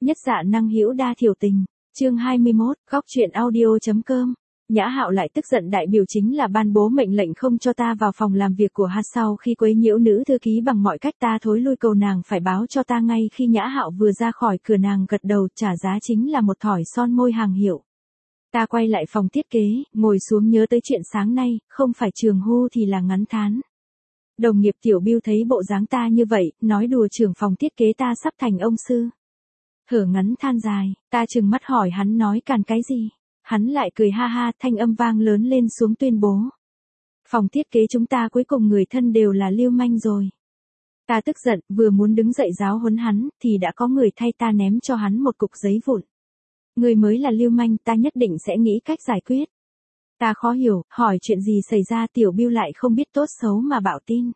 Nhất dạ năng hữu đa thiểu tình. Chương 21, góc truyện audio.com. Nhã Hạo lại tức giận, đại biểu chính là ban bố mệnh lệnh không cho ta vào phòng làm việc của hắn, sau khi quấy nhiễu nữ thư ký bằng mọi cách, ta thối lui cầu nàng phải báo cho ta ngay. Khi Nhã Hạo vừa ra khỏi cửa, nàng gật đầu, trả giá chính là một thỏi son môi hàng hiệu. Ta quay lại phòng thiết kế, ngồi xuống nhớ tới chuyện sáng nay, không phải trường hu thì là ngắn thán. Đồng nghiệp Tiểu Bưu thấy bộ dáng ta như vậy, nói đùa trưởng phòng thiết kế ta sắp thành ông sư. Thở ngắn than dài, ta trừng mắt hỏi hắn nói càn cái gì. Hắn lại cười ha ha, thanh âm vang lớn lên xuống tuyên bố. Phòng thiết kế chúng ta cuối cùng người thân đều là lưu manh rồi. Ta tức giận, vừa muốn đứng dậy giáo huấn hắn, thì đã có người thay ta ném cho hắn một cục giấy vụn. Người mới là lưu manh, ta nhất định sẽ nghĩ cách giải quyết. Ta khó hiểu, hỏi chuyện gì xảy ra. Tiểu Bưu lại không biết tốt xấu mà bảo tin.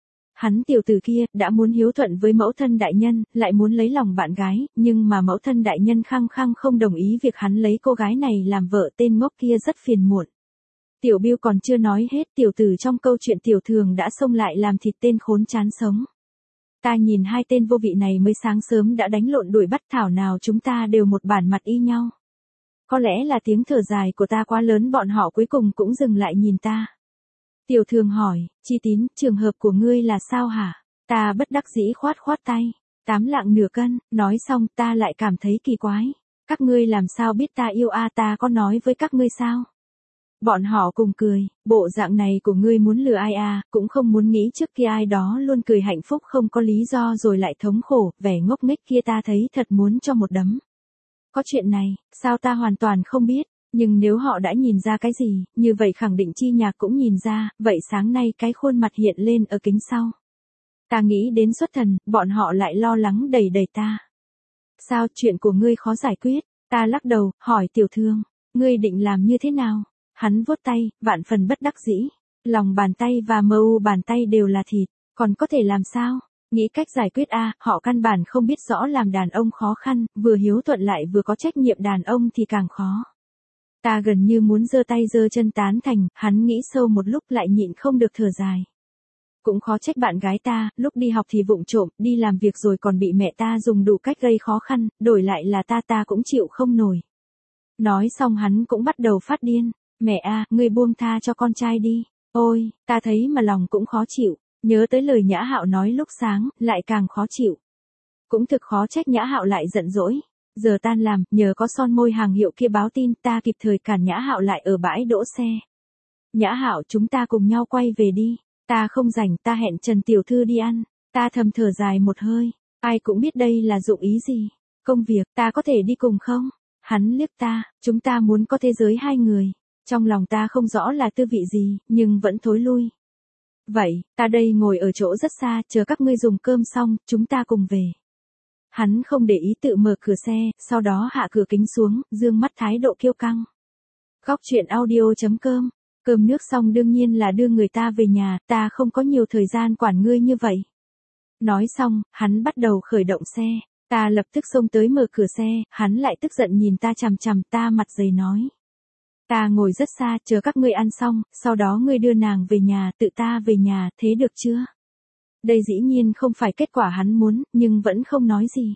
Hắn tiểu tử kia, đã muốn hiếu thuận với mẫu thân đại nhân, lại muốn lấy lòng bạn gái, nhưng mà mẫu thân đại nhân khăng khăng không đồng ý việc hắn lấy cô gái này làm vợ. Tên ngốc kia rất phiền muộn. Tiểu Bưu còn chưa nói hết, tiểu tử trong câu chuyện Tiểu Thường đã xông lại làm thịt tên khốn chán sống. Ta nhìn hai tên vô vị này mới sáng sớm đã đánh lộn đuổi bắt, thảo nào chúng ta đều một bản mặt y nhau. Có lẽ là tiếng thở dài của ta quá lớn, bọn họ cuối cùng cũng dừng lại nhìn ta. Tiểu Thường hỏi, Chi Tín, trường hợp của ngươi là sao hả? Ta bất đắc dĩ khoát khoát tay. 8 lạng nửa cân. Nói xong ta lại cảm thấy kỳ quái. Các ngươi làm sao biết ta yêu a? Ta có nói với các ngươi sao? Bọn họ cùng cười, bộ dạng này của ngươi muốn lừa ai a? Cũng không muốn nghĩ trước kia ai đó luôn cười hạnh phúc không có lý do rồi lại thống khổ, vẻ ngốc nghếch kia ta thấy thật muốn cho một đấm. Có chuyện này, sao ta hoàn toàn không biết, nhưng nếu họ đã nhìn ra cái gì, như vậy khẳng định Chi Nhạc cũng nhìn ra, vậy sáng nay cái khuôn mặt hiện lên ở kính sau. Ta nghĩ đến xuất thần, bọn họ lại lo lắng đẩy ta. Sao, chuyện của ngươi khó giải quyết? Ta lắc đầu, hỏi Tiểu Thường, ngươi định làm như thế nào? Hắn vuốt tay, vạn phần bất đắc dĩ. Lòng bàn tay và mu bàn tay đều là thịt, còn có thể làm sao? Nghĩ cách giải quyết a, họ căn bản không biết rõ làm đàn ông khó khăn, vừa hiếu thuận lại vừa có trách nhiệm đàn ông thì càng khó. Ta gần như muốn giơ tay giơ chân tán thành, hắn nghĩ sâu một lúc lại nhịn không được thở dài. Cũng khó trách bạn gái ta, lúc đi học thì vụng trộm, đi làm việc rồi còn bị mẹ ta dùng đủ cách gây khó khăn, đổi lại là ta cũng chịu không nổi. Nói xong hắn cũng bắt đầu phát điên, mẹ a, ngươi buông tha cho con trai đi. Ôi, ta thấy mà lòng cũng khó chịu, nhớ tới lời Nhã Hạo nói lúc sáng, lại càng khó chịu. Cũng thực khó trách Nhã Hạo lại giận dỗi. Giờ tan làm, nhờ có son môi hàng hiệu kia báo tin, ta kịp thời cản Nhã Hạo lại ở bãi đỗ xe. Nhã Hạo, chúng ta cùng nhau quay về đi. Ta không rảnh, ta hẹn Trần Tiểu Thư đi ăn. Ta thầm thở dài một hơi. Ai cũng biết đây là dụng ý gì. Công việc, ta có thể đi cùng không? Hắn liếc ta, chúng ta muốn có thế giới hai người. Trong lòng ta không rõ là tư vị gì, nhưng vẫn thối lui. Vậy, ta đây ngồi ở chỗ rất xa, chờ các ngươi dùng cơm xong, chúng ta cùng về. Hắn không để ý tự mở cửa xe, sau đó hạ cửa kính xuống, dương mắt thái độ kiêu căng. Góc truyện audio.com. Cơm nước xong đương nhiên là đưa người ta về nhà, ta không có nhiều thời gian quản ngươi như vậy. Nói xong, hắn bắt đầu khởi động xe, ta lập tức xông tới mở cửa xe, hắn lại tức giận nhìn ta chằm chằm, ta mặt dày nói. Ta ngồi rất xa, chờ các ngươi ăn xong, sau đó ngươi đưa nàng về nhà, tự ta về nhà, thế được chưa? Đây dĩ nhiên không phải kết quả hắn muốn, nhưng vẫn không nói gì.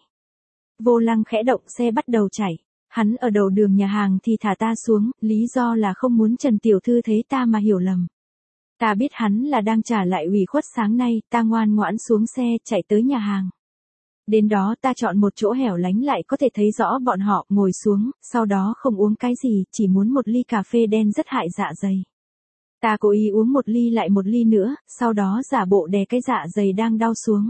Vô lăng khẽ động, xe bắt đầu chạy. Hắn ở đầu đường nhà hàng thì thả ta xuống, lý do là không muốn Trần Tiểu Thư thấy ta mà hiểu lầm. Ta biết hắn là đang trả lại ủy khuất sáng nay, ta ngoan ngoãn xuống xe, chạy tới nhà hàng. Đến đó ta chọn một chỗ hẻo lánh lại có thể thấy rõ bọn họ, ngồi xuống, sau đó không uống cái gì, chỉ muốn một ly cà phê đen rất hại dạ dày. Ta cố ý uống một ly lại một ly nữa, sau đó giả bộ đè cái dạ dày đang đau xuống.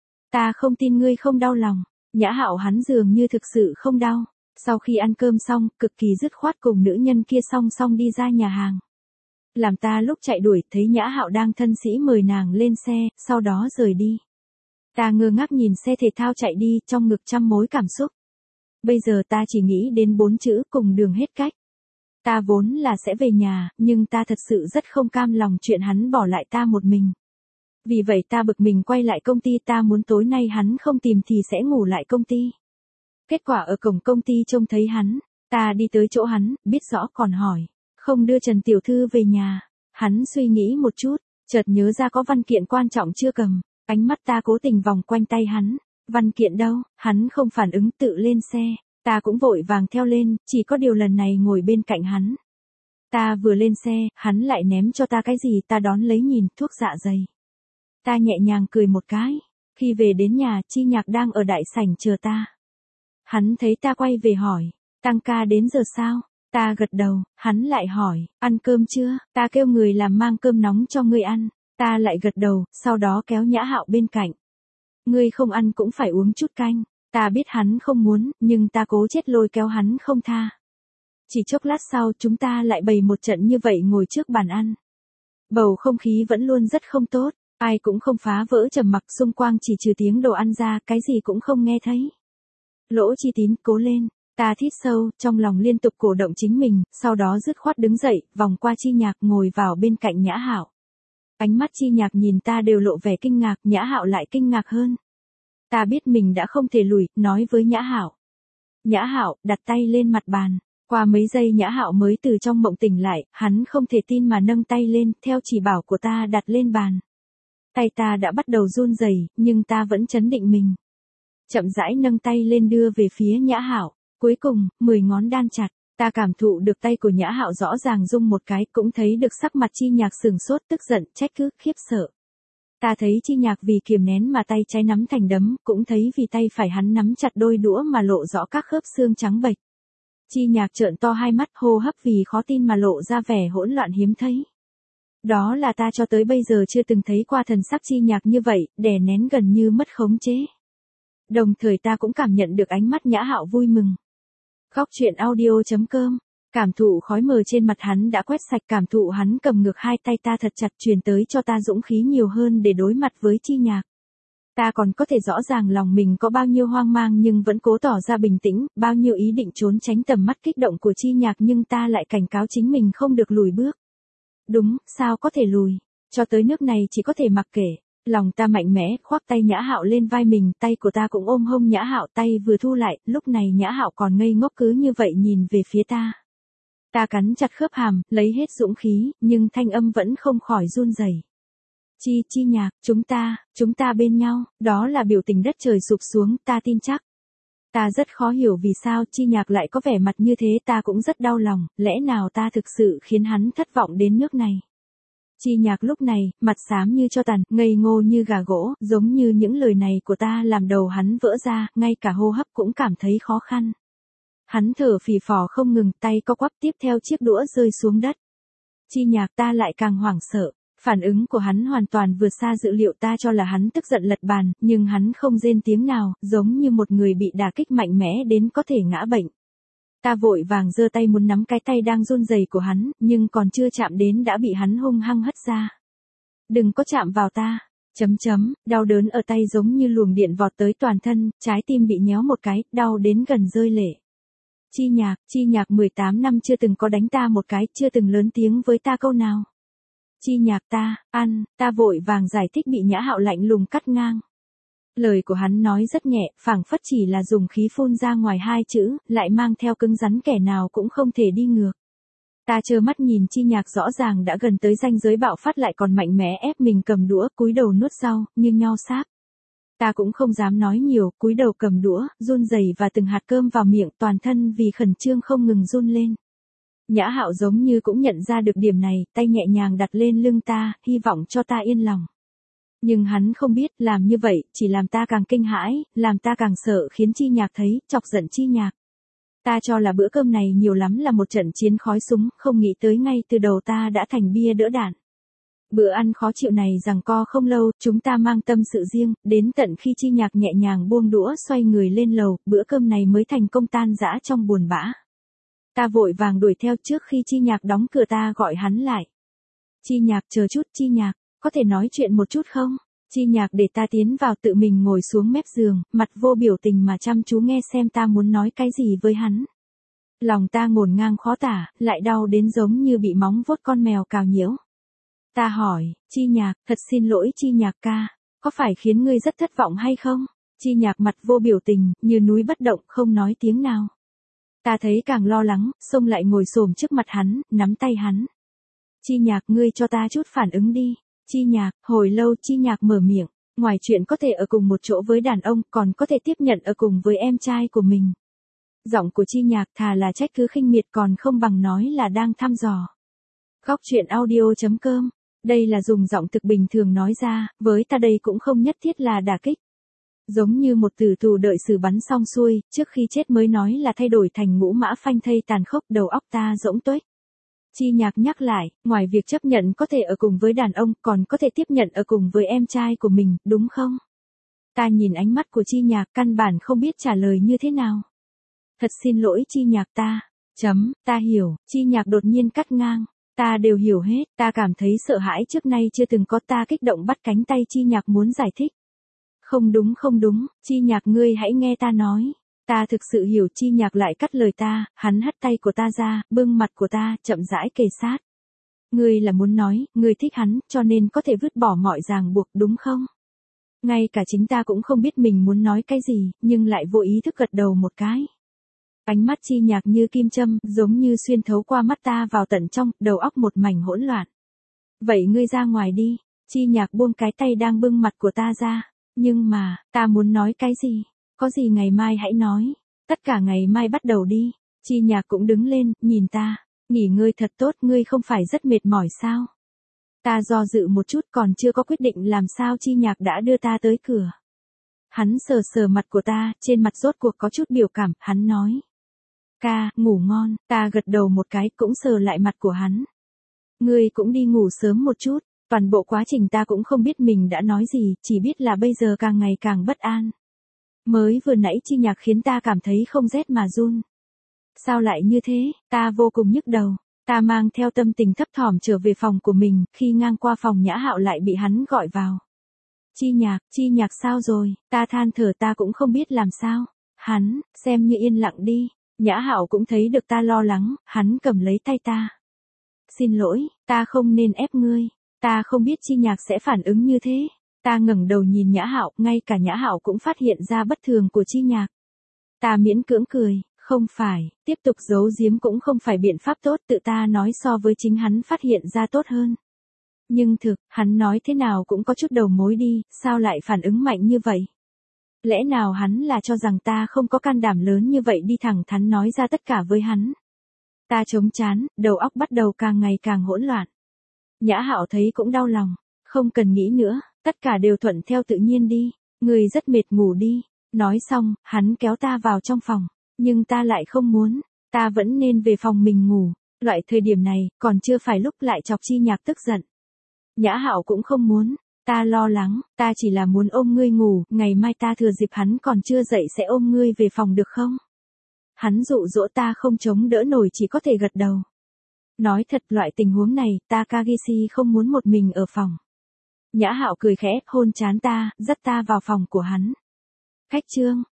Ta không tin ngươi không đau lòng. Nhã Hạo hắn dường như thực sự không đau. Sau khi ăn cơm xong, cực kỳ dứt khoát cùng nữ nhân kia song song đi ra nhà hàng. Làm ta lúc chạy đuổi thấy Nhã Hạo đang thân sĩ mời nàng lên xe, sau đó rời đi. Ta ngơ ngác nhìn xe thể thao chạy đi, trong ngực trăm mối cảm xúc. Bây giờ ta chỉ nghĩ đến 4 chữ cùng đường hết cách. Ta vốn là sẽ về nhà, nhưng ta thật sự rất không cam lòng chuyện hắn bỏ lại ta một mình. Vì vậy ta bực mình quay lại công ty, ta muốn tối nay hắn không tìm thì sẽ ngủ lại công ty. Kết quả ở cổng công ty trông thấy hắn, ta đi tới chỗ hắn, biết rõ còn hỏi, không đưa Trần Tiểu Thư về nhà. Hắn suy nghĩ một chút, chợt nhớ ra có văn kiện quan trọng chưa cầm, ánh mắt ta cố tình vòng quanh tay hắn, Văn kiện đâu, hắn không phản ứng tự lên xe, ta cũng vội vàng theo lên, chỉ có điều lần này ngồi bên cạnh hắn. Ta vừa lên xe, hắn lại ném cho ta cái gì ta đón lấy nhìn, thuốc dạ dày. Ta nhẹ nhàng cười một cái, khi về đến nhà Chi Nhạc đang ở đại sảnh chờ ta. Hắn thấy ta quay về hỏi, tăng ca đến giờ sao? Ta gật đầu, hắn lại hỏi, ăn cơm chưa? Ta kêu người làm mang cơm nóng cho ngươi ăn. Ta lại gật đầu, sau đó kéo Nhã Hạo bên cạnh. Ngươi không ăn cũng phải uống chút canh. Ta biết hắn không muốn, nhưng ta cố chết lôi kéo hắn không tha. Chỉ chốc lát sau chúng ta lại bày một trận như vậy ngồi trước bàn ăn. Bầu không khí vẫn luôn rất không tốt, ai cũng không phá vỡ trầm mặc, xung quanh chỉ trừ tiếng đồ ăn ra, cái gì cũng không nghe thấy. Lỗ Chi Tín, cố lên. Ta thít sâu, trong lòng liên tục cổ động chính mình, sau đó dứt khoát đứng dậy, vòng qua Chi Nhạc ngồi vào bên cạnh Nhã Hạo. Ánh mắt Chi Nhạc nhìn ta đều lộ vẻ kinh ngạc, Nhã Hạo lại kinh ngạc hơn. Ta biết mình đã không thể lùi, nói với Nhã Hạo. Nhã Hạo, đặt tay lên mặt bàn. Qua mấy giây Nhã Hạo mới từ trong mộng tỉnh lại, hắn không thể tin mà nâng tay lên, theo chỉ bảo của ta đặt lên bàn. Tay ta đã bắt đầu run rẩy, nhưng ta vẫn trấn định mình. Chậm rãi nâng tay lên đưa về phía Nhã Hạo, cuối cùng, 10 ngón đan chặt, ta cảm thụ được tay của Nhã Hạo rõ ràng rung một cái, cũng thấy được sắc mặt Chi Nhạc sừng sốt, tức giận, trách cứ, khiếp sợ. Ta thấy Chi Nhạc vì kiềm nén mà tay trái nắm thành đấm, cũng thấy vì tay phải hắn nắm chặt đôi đũa mà lộ rõ các khớp xương trắng bệch. Chi Nhạc trợn to hai mắt, hô hấp vì khó tin mà lộ ra vẻ hỗn loạn hiếm thấy. Đó là ta cho tới bây giờ chưa từng thấy qua thần sắc Chi Nhạc như vậy, đè nén gần như mất khống chế. Đồng thời ta cũng cảm nhận được ánh mắt Nhã Hạo vui mừng. Góc truyện audio.com, cảm thụ khói mờ trên mặt hắn đã quét sạch, cảm thụ hắn cầm ngược hai tay ta thật chặt truyền tới cho ta dũng khí nhiều hơn để đối mặt với Chi Nhạc. Ta còn có thể rõ ràng lòng mình có bao nhiêu hoang mang nhưng vẫn cố tỏ ra bình tĩnh, bao nhiêu ý định trốn tránh tầm mắt kích động của Chi Nhạc, nhưng ta lại cảnh cáo chính mình không được lùi bước. Đúng, sao có thể lùi, cho tới nước này chỉ có thể mặc kệ. Lòng ta mạnh mẽ, khoác tay Nhã Hạo lên vai mình, tay của ta cũng ôm hông Nhã Hạo, tay vừa thu lại, lúc này Nhã Hạo còn ngây ngốc cứ như vậy nhìn về phía ta. Ta cắn chặt khớp hàm, lấy hết dũng khí, nhưng thanh âm vẫn không khỏi run rẩy. Chi Nhạc, chúng ta bên nhau, đó là biểu tình đất trời sụp xuống, ta tin chắc. Ta rất khó hiểu vì sao Chi Nhạc lại có vẻ mặt như thế, ta cũng rất đau lòng, lẽ nào ta thực sự khiến hắn thất vọng đến nước này. Chi Nhạc lúc này, mặt xám như tro tàn, ngây ngô như gà gỗ, giống như những lời này của ta làm đầu hắn vỡ ra, ngay cả hô hấp cũng cảm thấy khó khăn. Hắn thở phì phò không ngừng, tay co quắp, tiếp theo chiếc đũa rơi xuống đất. Chi Nhạc, ta lại càng hoảng sợ. Phản ứng của hắn hoàn toàn vượt xa dự liệu, ta cho là hắn tức giận lật bàn, nhưng hắn không rên tiếng nào, giống như một người bị đả kích mạnh mẽ đến có thể ngã bệnh. Ta vội vàng giơ tay muốn nắm cái tay đang run rẩy của hắn, nhưng còn chưa chạm đến đã bị hắn hung hăng hất ra. Đừng có chạm vào ta. Đau đớn ở tay giống như luồng điện vọt tới toàn thân, trái tim bị nhéo một cái, đau đến gần rơi lệ. Chi Nhạc 18 năm chưa từng có đánh ta một cái, chưa từng lớn tiếng với ta câu nào. Chi Nhạc, ta vội vàng giải thích bị Nhã Hạo lạnh lùng cắt ngang. Lời của hắn nói rất nhẹ, phảng phất chỉ là dùng khí phun ra ngoài hai chữ, lại mang theo cứng rắn kẻ nào cũng không thể đi ngược. Ta trơ mắt nhìn Chi Nhạc rõ ràng đã gần tới ranh giới bạo phát lại còn mạnh mẽ ép mình cầm đũa, cúi đầu nuốt rau, như nho sáp. Ta cũng không dám nói nhiều, cúi đầu cầm đũa, run rẩy và từng hạt cơm vào miệng, toàn thân vì khẩn trương không ngừng run lên. Nhã Hạo giống như cũng nhận ra được điểm này, tay nhẹ nhàng đặt lên lưng ta, hy vọng cho ta yên lòng. Nhưng hắn không biết, làm như vậy, chỉ làm ta càng kinh hãi, làm ta càng sợ, khiến Chi Nhạc thấy, chọc giận Chi Nhạc. Ta cho là bữa cơm này nhiều lắm là một trận chiến khói súng, không nghĩ tới ngay từ đầu ta đã thành bia đỡ đạn. Bữa ăn khó chịu này giằng co không lâu, chúng ta mang tâm sự riêng, đến tận khi Chi Nhạc nhẹ nhàng buông đũa xoay người lên lầu, bữa cơm này mới thành công tan rã trong buồn bã. Ta vội vàng đuổi theo, trước khi Chi Nhạc đóng cửa ta gọi hắn lại. Chi Nhạc, chờ chút. Chi Nhạc, có thể nói chuyện một chút không? Chi Nhạc để ta tiến vào, tự mình ngồi xuống mép giường, mặt vô biểu tình mà chăm chú nghe xem ta muốn nói cái gì với hắn. Lòng ta ngổn ngang khó tả, lại đau đến giống như bị móng vuốt con mèo cào nhiễu. Ta hỏi, Chi Nhạc, thật xin lỗi Chi Nhạc ca, có phải khiến ngươi rất thất vọng hay không? Chi Nhạc mặt vô biểu tình, như núi bất động, không nói tiếng nào. Ta thấy càng lo lắng, xông lại ngồi xổm trước mặt hắn, nắm tay hắn. Chi Nhạc, ngươi cho ta chút phản ứng đi. Chi Nhạc, hồi lâu Chi Nhạc mở miệng. Ngoài chuyện có thể ở cùng một chỗ với đàn ông, còn có thể tiếp nhận ở cùng với em trai của mình. Giọng của Chi Nhạc thà là trách cứ khinh miệt còn không bằng nói là đang thăm dò. Góc chuyện audio.com. Đây là dùng giọng thực bình thường nói ra, với ta đây cũng không nhất thiết là đả kích. Giống như một tử tù đợi xử bắn xong xuôi, trước khi chết mới nói là thay đổi thành ngũ mã phanh thây tàn khốc, đầu óc ta rỗng tuếch. Chi Nhạc nhắc lại, ngoài việc chấp nhận có thể ở cùng với đàn ông, còn có thể tiếp nhận ở cùng với em trai của mình, đúng không? Ta nhìn ánh mắt của Chi Nhạc căn bản không biết trả lời như thế nào. Thật xin lỗi Chi Nhạc ta hiểu, Chi Nhạc đột nhiên cắt ngang. Ta đều hiểu hết, ta cảm thấy sợ hãi trước nay chưa từng có, ta kích động bắt cánh tay Chi Nhạc muốn giải thích. Không đúng, Chi Nhạc ngươi hãy nghe ta nói. Ta thực sự hiểu. Chi Nhạc lại cắt lời ta, hắn hất tay của ta ra, bưng mặt của ta, chậm rãi kề sát. Ngươi là muốn nói, ngươi thích hắn, cho nên có thể vứt bỏ mọi ràng buộc đúng không? Ngay cả chính ta cũng không biết mình muốn nói cái gì, nhưng lại vô ý thức gật đầu một cái. Ánh mắt Chi Nhạc như kim châm, giống như xuyên thấu qua mắt ta vào tận trong, đầu óc một mảnh hỗn loạn. Vậy ngươi ra ngoài đi. Chi Nhạc buông cái tay đang bưng mặt của ta ra. Nhưng mà, ta muốn nói cái gì? Có gì ngày mai hãy nói. Tất cả ngày mai bắt đầu đi. Chi Nhạc cũng đứng lên, nhìn ta. Nghỉ ngơi thật tốt, ngươi không phải rất mệt mỏi sao? Ta do dự một chút, còn chưa có quyết định làm sao Chi Nhạc đã đưa ta tới cửa. Hắn sờ sờ mặt của ta, trên mặt rốt cuộc có chút biểu cảm, hắn nói. Ca, ngủ ngon. Ta gật đầu một cái, cũng sờ lại mặt của hắn. Ngươi cũng đi ngủ sớm một chút. Toàn bộ quá trình ta cũng không biết mình đã nói gì, chỉ biết là bây giờ càng ngày càng bất an. Mới vừa nãy Chi Nhạc khiến ta cảm thấy không rét mà run. Sao lại như thế? Ta vô cùng nhức đầu. Ta mang theo tâm tình thấp thỏm trở về phòng của mình, khi ngang qua phòng Nhã Hạo lại bị hắn gọi vào. Chi Nhạc sao rồi? Ta than thở, ta cũng không biết làm sao. Hắn, xem như yên lặng đi. Nhã Hạo cũng thấy được ta lo lắng, hắn cầm lấy tay ta. Xin lỗi, ta không nên ép ngươi. Ta không biết Chi Nhạc sẽ phản ứng như thế. Ta ngẩng đầu nhìn Nhã Hạo, ngay cả Nhã Hạo cũng phát hiện ra bất thường của Chi Nhạc. Ta miễn cưỡng cười, không phải, tiếp tục giấu giếm cũng không phải biện pháp tốt, tự ta nói so với chính hắn phát hiện ra tốt hơn. Nhưng thực, hắn nói thế nào cũng có chút đầu mối đi, sao lại phản ứng mạnh như vậy? Lẽ nào hắn là cho rằng ta không có can đảm lớn như vậy đi thẳng thắn nói ra tất cả với hắn? Ta chống chán, đầu óc bắt đầu càng ngày càng hỗn loạn. Nhã Hạo thấy cũng đau lòng, không cần nghĩ nữa, tất cả đều thuận theo tự nhiên đi, người rất mệt ngủ đi. Nói xong, hắn kéo ta vào trong phòng, nhưng ta lại không muốn, ta vẫn nên về phòng mình ngủ, loại thời điểm này, còn chưa phải lúc lại chọc Chi Nhạc tức giận. Nhã Hạo cũng không muốn, ta lo lắng, ta chỉ là muốn ôm ngươi ngủ, ngày mai ta thừa dịp hắn còn chưa dậy sẽ ôm ngươi về phòng được không? Hắn dụ dỗ ta không chống đỡ nổi, chỉ có thể gật đầu. Nói thật, loại tình huống này, Takagishi không muốn một mình ở phòng. Nhã Hạo cười khẽ, hôn trán ta, dắt ta vào phòng của hắn. Khách trương,